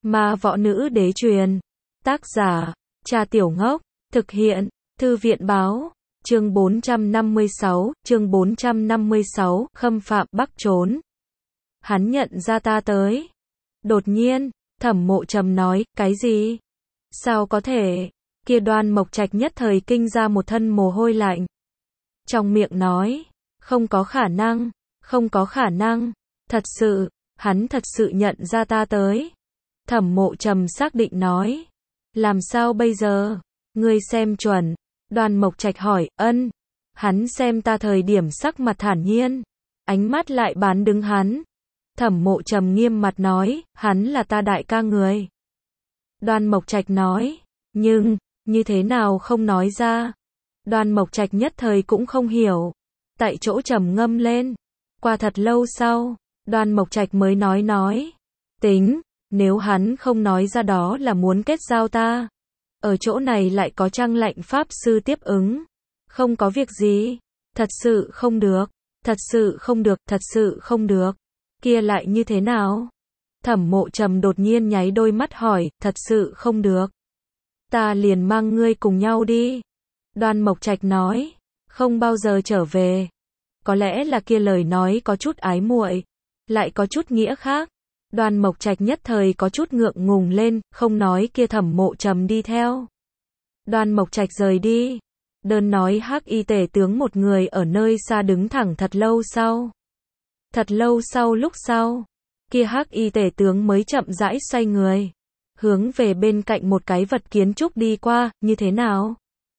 Ma Võ Nữ Đế truyền. Tác giả, Cha Tiểu Ngốc. Thực hiện, Thư viện Báo. Chương 456, Khâm Phạm Bắc Trốn. Hắn nhận ra ta tới. Đột nhiên, Thẩm Mộ Trầm nói, cái gì? Sao có thể? Kia Đoan Mộc Trạch nhất thời kinh ra một thân mồ hôi lạnh. Trong miệng nói, không có khả năng, không có khả năng. Thật sự, hắn thật sự nhận ra ta tới. Thẩm Mộ Trầm xác định nói, làm sao bây giờ? Ngươi xem chuẩn. Đoan Mộc Trạch hỏi, ân. Hắn xem ta thời điểm sắc mặt thản nhiên, ánh mắt lại bán đứng hắn. Thẩm Mộ Trầm nghiêm mặt nói, hắn là ta đại ca người. Đoan Mộc Trạch nói, nhưng, như thế nào không nói ra? Đoan Mộc Trạch nhất thời cũng không hiểu. Tại chỗ trầm ngâm lên. Qua thật lâu sau, Đoan Mộc Trạch mới nói. Tính, nếu hắn không nói ra đó là muốn kết giao ta. Ở chỗ này lại có Trăng Lạnh Pháp Sư tiếp ứng. Không có việc gì. Thật sự không được. Thật sự không được. Thật sự không được. Kia lại như thế nào? Thẩm Mộ Trầm đột nhiên nháy đôi mắt hỏi, thật sự không được. Ta liền mang ngươi cùng nhau đi. Đoan Mộc Trạch nói, không bao giờ trở về. Có lẽ là kia lời nói có chút ái muội, lại có chút nghĩa khác. Đoan Mộc Trạch nhất thời có chút ngượng ngùng lên, không nói kia Thẩm Mộ Trầm đi theo. Đoan Mộc Trạch rời đi. Đơn nói Hắc Y Tể tướng một người ở nơi xa đứng thẳng thật lâu sau. Thật lâu sau lúc sau, kia Hắc Y Tể tướng mới chậm rãi xoay người, hướng về bên cạnh một cái vật kiến trúc đi qua, như thế nào?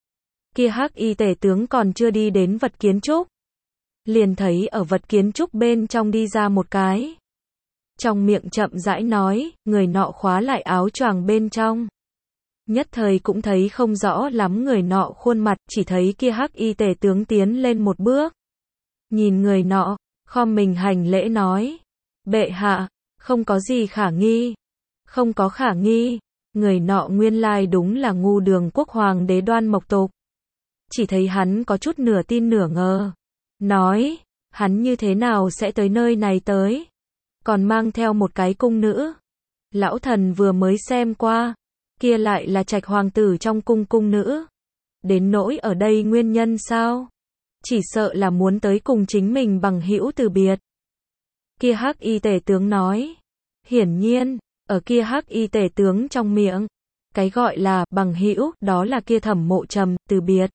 Kia Hắc Y Tể tướng còn chưa đi đến vật kiến trúc, liền thấy ở vật kiến trúc bên trong đi ra một cái. Trong miệng chậm rãi nói, người nọ khóa lại áo choàng bên trong. Nhất thời cũng thấy không rõ lắm người nọ khuôn mặt, chỉ thấy kia Hắc Y Tể tướng tiến lên một bước. Nhìn người nọ, khom mình hành lễ nói, bệ hạ, không có gì khả nghi. Không có khả nghi. Người nọ nguyên lai đúng là Ngu Đường Quốc Hoàng đế Đoan Mộc Tục. Chỉ thấy hắn có chút nửa tin nửa ngờ. Nói, hắn như thế nào sẽ tới nơi này tới? Còn mang theo một cái cung nữ. Lão thần vừa mới xem qua. Kia lại là Trạch hoàng tử trong cung cung nữ. Đến nỗi ở đây nguyên nhân sao? Chỉ sợ là muốn tới cùng chính mình bằng hữu từ biệt. Kia Hắc Y Tể tướng nói. Hiển nhiên, ở kia Hắc Y Tể tướng trong miệng, cái gọi là bằng hữu, đó là kia Thẩm Mộ Trầm, từ biệt.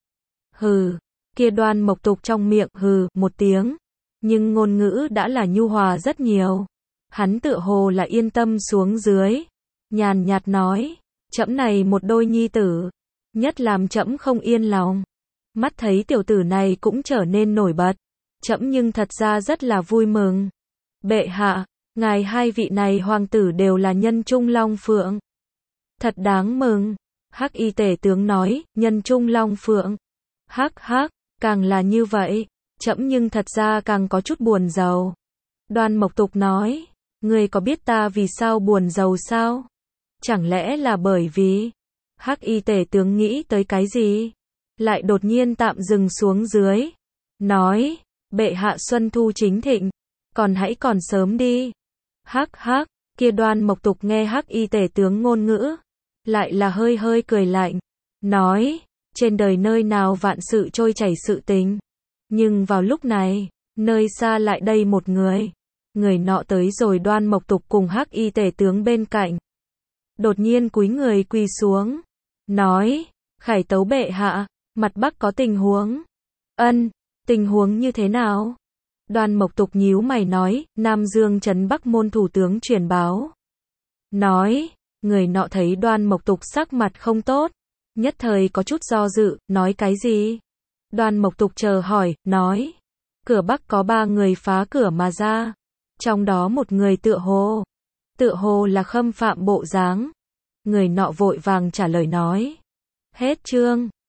Hừ, kia Đoan Mộc Tục trong miệng hừ một tiếng, nhưng ngôn ngữ đã là nhu hòa rất nhiều. Hắn tựa hồ là yên tâm xuống dưới, nhàn nhạt nói, trẫm này một đôi nhi tử, nhất làm trẫm không yên lòng. Mắt thấy tiểu tử này cũng trở nên nổi bật, trẫm nhưng thật ra rất là vui mừng. Bệ hạ, ngài hai vị này hoàng tử đều là nhân trung long phượng. Thật đáng mừng. Hắc Y Tể tướng nói, nhân trung long phượng. Hắc hắc, càng là như vậy, trẫm nhưng thật ra càng có chút buồn rầu. Đoan Mộc Tục nói, ngươi có biết ta vì sao buồn rầu sao? Chẳng lẽ là bởi vì... Hắc Y Tể tướng nghĩ tới cái gì? Lại đột nhiên tạm dừng xuống dưới. Nói, bệ hạ xuân thu chính thịnh, còn hãy còn sớm đi. Hắc hắc, kia Đoan Mộc Tục nghe Hắc Y Tể tướng ngôn ngữ, lại là hơi hơi cười lạnh. Nói, trên đời nơi nào vạn sự trôi chảy sự tình. Nhưng vào lúc này, nơi xa lại đây một người. Người nọ tới rồi Đoan Mộc Tục cùng Hắc Y Tể tướng bên cạnh. Đột nhiên cúi người quỳ xuống. Nói, khải tấu bệ hạ, mặt Bắc có tình huống. Ân, tình huống như thế nào? Đoan Mộc Tục nhíu mày nói, Nam Dương trấn Bắc môn thủ tướng truyền báo. Nói, người nọ thấy Đoan Mộc Tục sắc mặt không tốt, nhất thời có chút do dự, nói cái gì? Đoan Mộc Tục chờ hỏi, nói, cửa Bắc có 3 người phá cửa mà ra, trong đó một người tựa hồ là khâm phạm bộ dáng. Người nọ vội vàng trả lời nói, hết chương.